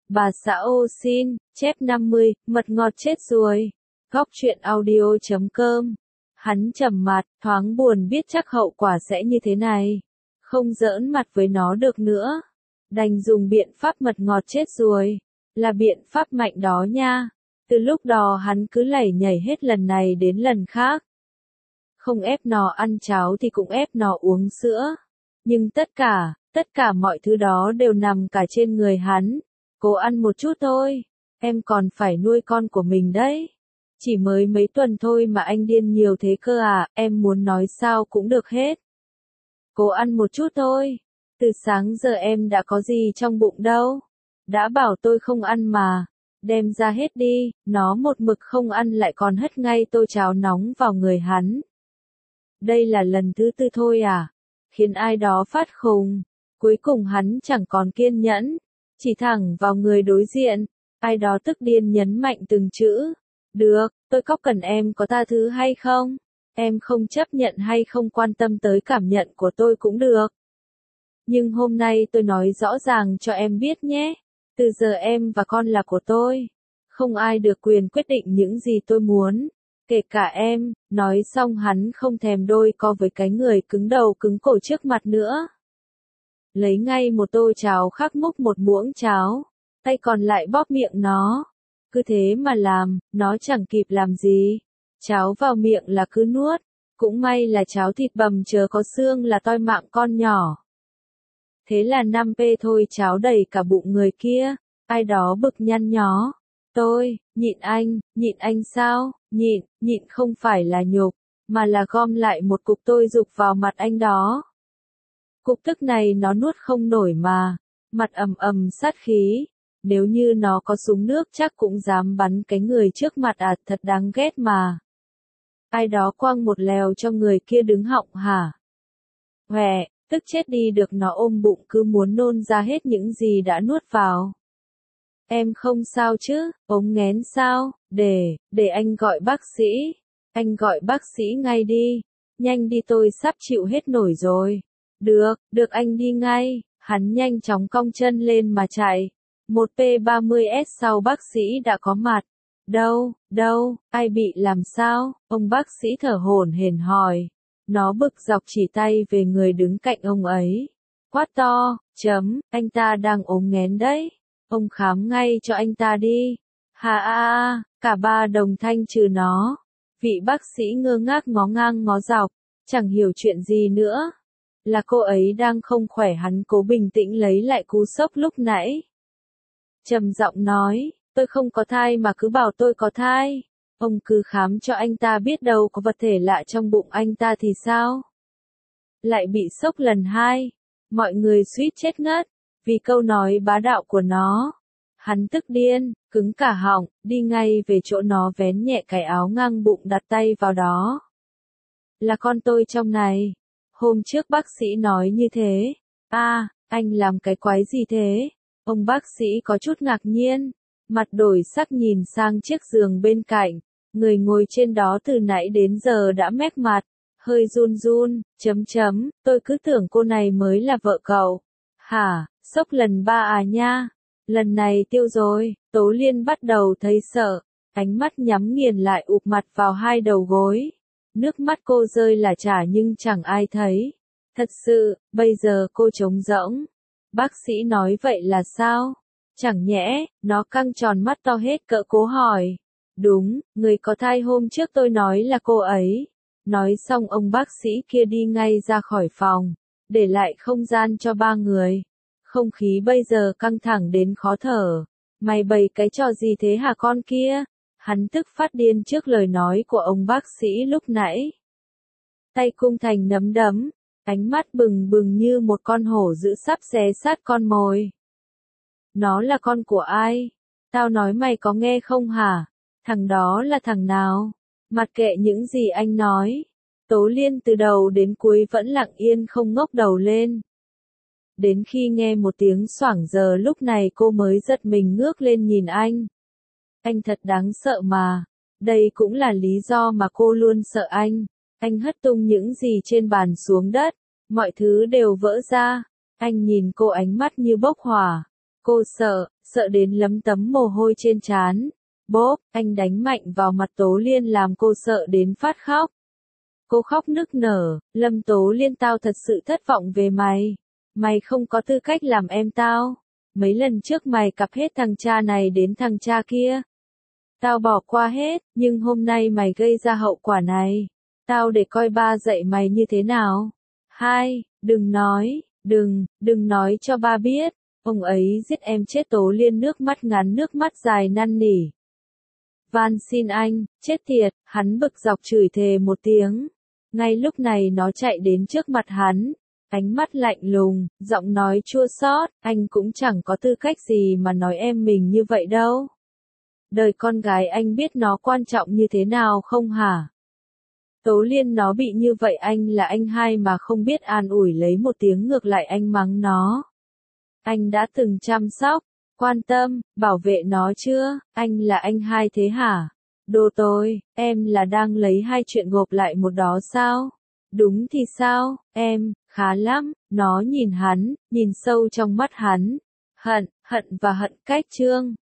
Bà xã ô xin, chép 50, mật ngọt chết rồi. Góc truyện audio.com. Hắn trầm mặt, thoáng buồn biết chắc hậu quả sẽ như thế này. Không giỡn mặt với nó được nữa. Đành dùng biện pháp mật ngọt chết rồi. Là biện pháp mạnh đó nha. Từ lúc đó hắn cứ lảy nhảy hết lần này đến lần khác. Không ép nó ăn cháo thì cũng ép nó uống sữa. Nhưng tất cả mọi thứ đó đều nằm cả trên người hắn. Cố ăn một chút thôi, em còn phải nuôi con của mình đấy. Chỉ mới mấy tuần thôi mà anh điên nhiều thế cơ à, em muốn nói sao cũng được hết. Cố ăn một chút thôi, từ sáng giờ em đã có gì trong bụng đâu. Đã bảo tôi không ăn mà, đem ra hết đi, nó một mực không ăn lại còn hất ngay tô cháo nóng vào người hắn. Đây là lần thứ tư thôi à, khiến ai đó phát khùng. Cuối cùng hắn chẳng còn kiên nhẫn. Chỉ thẳng vào người đối diện, ai đó tức điên nhấn mạnh từng chữ. Được, tôi có cần em có tha thứ hay không? Em không chấp nhận hay không quan tâm tới cảm nhận của tôi cũng được. Nhưng hôm nay tôi nói rõ ràng cho em biết nhé. Từ giờ em và con là của tôi. Không ai được quyền quyết định những gì tôi muốn. Kể cả em, nói xong hắn không thèm đôi co với cái người cứng đầu cứng cổ trước mặt nữa. Lấy ngay một tô cháo khác múc một muỗng cháo, tay còn lại bóp miệng nó. Cứ thế mà làm, nó chẳng kịp làm gì. Cháo vào miệng là cứ nuốt, cũng may là cháo thịt bằm chớ có xương là toi mạng con nhỏ. Thế là 5p thôi cháo đầy cả bụng người kia, ai đó bực nhăn nhó. Tôi, nhịn anh sao, nhịn không phải là nhục, mà là gom lại một cục tôi dục vào mặt anh đó. Cục tức này nó nuốt không nổi mà, mặt ầm sát khí, nếu như nó có súng nước chắc cũng dám bắn cái người trước mặt à, thật đáng ghét mà. Ai đó quăng một lèo cho người kia đứng họng hả? Hòe, tức chết đi được, nó ôm bụng cứ muốn nôn ra hết những gì đã nuốt vào. Em không sao chứ, ống nghén sao, để anh gọi bác sĩ, anh gọi bác sĩ ngay đi, nhanh đi tôi sắp chịu hết nổi rồi. Được anh đi ngay, hắn nhanh chóng cong chân lên mà chạy. Một P30S sau bác sĩ đã có mặt. Đâu, ai bị làm sao? Ông bác sĩ thở hổn hển hỏi. Nó bực dọc chỉ tay về người đứng cạnh ông ấy. Quát to, anh ta đang ốm nghén đấy. Ông khám ngay cho anh ta đi. Hà cả ba đồng thanh trừ nó. Vị bác sĩ ngơ ngác ngó ngang ngó dọc, chẳng hiểu chuyện gì nữa. Là cô ấy đang không khỏe, hắn cố bình tĩnh lấy lại cú sốc lúc nãy. Trầm giọng nói, tôi không có thai mà cứ bảo tôi có thai. Ông cứ khám cho anh ta, biết đâu có vật thể lạ trong bụng anh ta thì sao? Lại bị sốc lần hai. Mọi người suýt chết ngất, vì câu nói bá đạo của nó. Hắn tức điên, cứng cả họng, đi ngay về chỗ nó vén nhẹ cái áo ngang bụng, đặt tay vào đó. Là con tôi trong này. Hôm trước bác sĩ nói như thế. Anh làm cái quái gì thế? Ông bác sĩ có chút ngạc nhiên, mặt đổi sắc nhìn sang chiếc giường bên cạnh. Người ngồi trên đó từ nãy đến giờ đã mép mặt, hơi run, tôi cứ tưởng cô này mới là vợ cậu. Hả, sốc lần 3 à nha? Lần này tiêu rồi. Tố Liên bắt đầu thấy sợ, ánh mắt nhắm nghiền lại, ụp mặt vào hai đầu gối. Nước mắt cô rơi lả chả nhưng chẳng ai thấy. Thật sự, bây giờ cô trống rỗng. Bác sĩ nói vậy là sao? Chẳng nhẽ, nó căng tròn mắt to hết cỡ cố hỏi. Đúng, người có thai hôm trước tôi nói là cô ấy. Nói xong ông bác sĩ kia đi ngay ra khỏi phòng, để lại không gian cho ba người. Không khí bây giờ căng thẳng đến khó thở. Mày bày cái trò gì thế hả con kia? Hắn tức phát điên trước lời nói của ông bác sĩ lúc nãy. Tay cung thành nắm đấm, ánh mắt bừng bừng như một con hổ dữ sắp xé xác con mồi. Nó là con của ai? Tao nói mày có nghe không hả? Thằng đó là thằng nào? Mặc kệ những gì anh nói. Tố Liên từ đầu đến cuối vẫn lặng yên không ngóc đầu lên. Đến khi nghe một tiếng xoảng giờ lúc này cô mới giật mình ngước lên nhìn anh. Anh thật đáng sợ mà. Đây cũng là lý do mà cô luôn sợ anh. Anh hất tung những gì trên bàn xuống đất. Mọi thứ đều vỡ ra. Anh nhìn cô ánh mắt như bốc hỏa. Cô sợ đến lấm tấm mồ hôi trên trán. Bốp, anh đánh mạnh vào mặt Tố Liên làm cô sợ đến phát khóc. Cô khóc nức nở, Lâm Tố Liên tao thật sự thất vọng về mày. Mày không có tư cách làm em tao. Mấy lần trước mày cặp hết thằng cha này đến thằng cha kia. Tao bỏ qua hết, nhưng hôm nay mày gây ra hậu quả này. Tao để coi ba dạy mày như thế nào. Hai, đừng nói, đừng nói cho ba biết. Ông ấy giết em chết. Tố Liên nước mắt ngắn nước mắt dài năn nỉ. Van xin anh, chết tiệt, hắn bực dọc chửi thề một tiếng. Ngay lúc này nó chạy đến trước mặt hắn. Ánh mắt lạnh lùng, giọng nói chua xót, anh cũng chẳng có tư cách gì mà nói em mình như vậy đâu. Đời con gái anh biết nó quan trọng như thế nào không hả? Tố Liên nó bị như vậy anh là anh hai mà không biết an ủi lấy một tiếng ngược lại anh mắng nó. Anh đã từng chăm sóc, quan tâm, bảo vệ nó chưa? Anh là anh hai thế hả? Đồ tôi, em là đang lấy hai chuyện gộp lại một đó sao? Đúng thì sao, em, khá lắm, nó nhìn hắn, nhìn sâu trong mắt hắn. Hận và hận cách trương.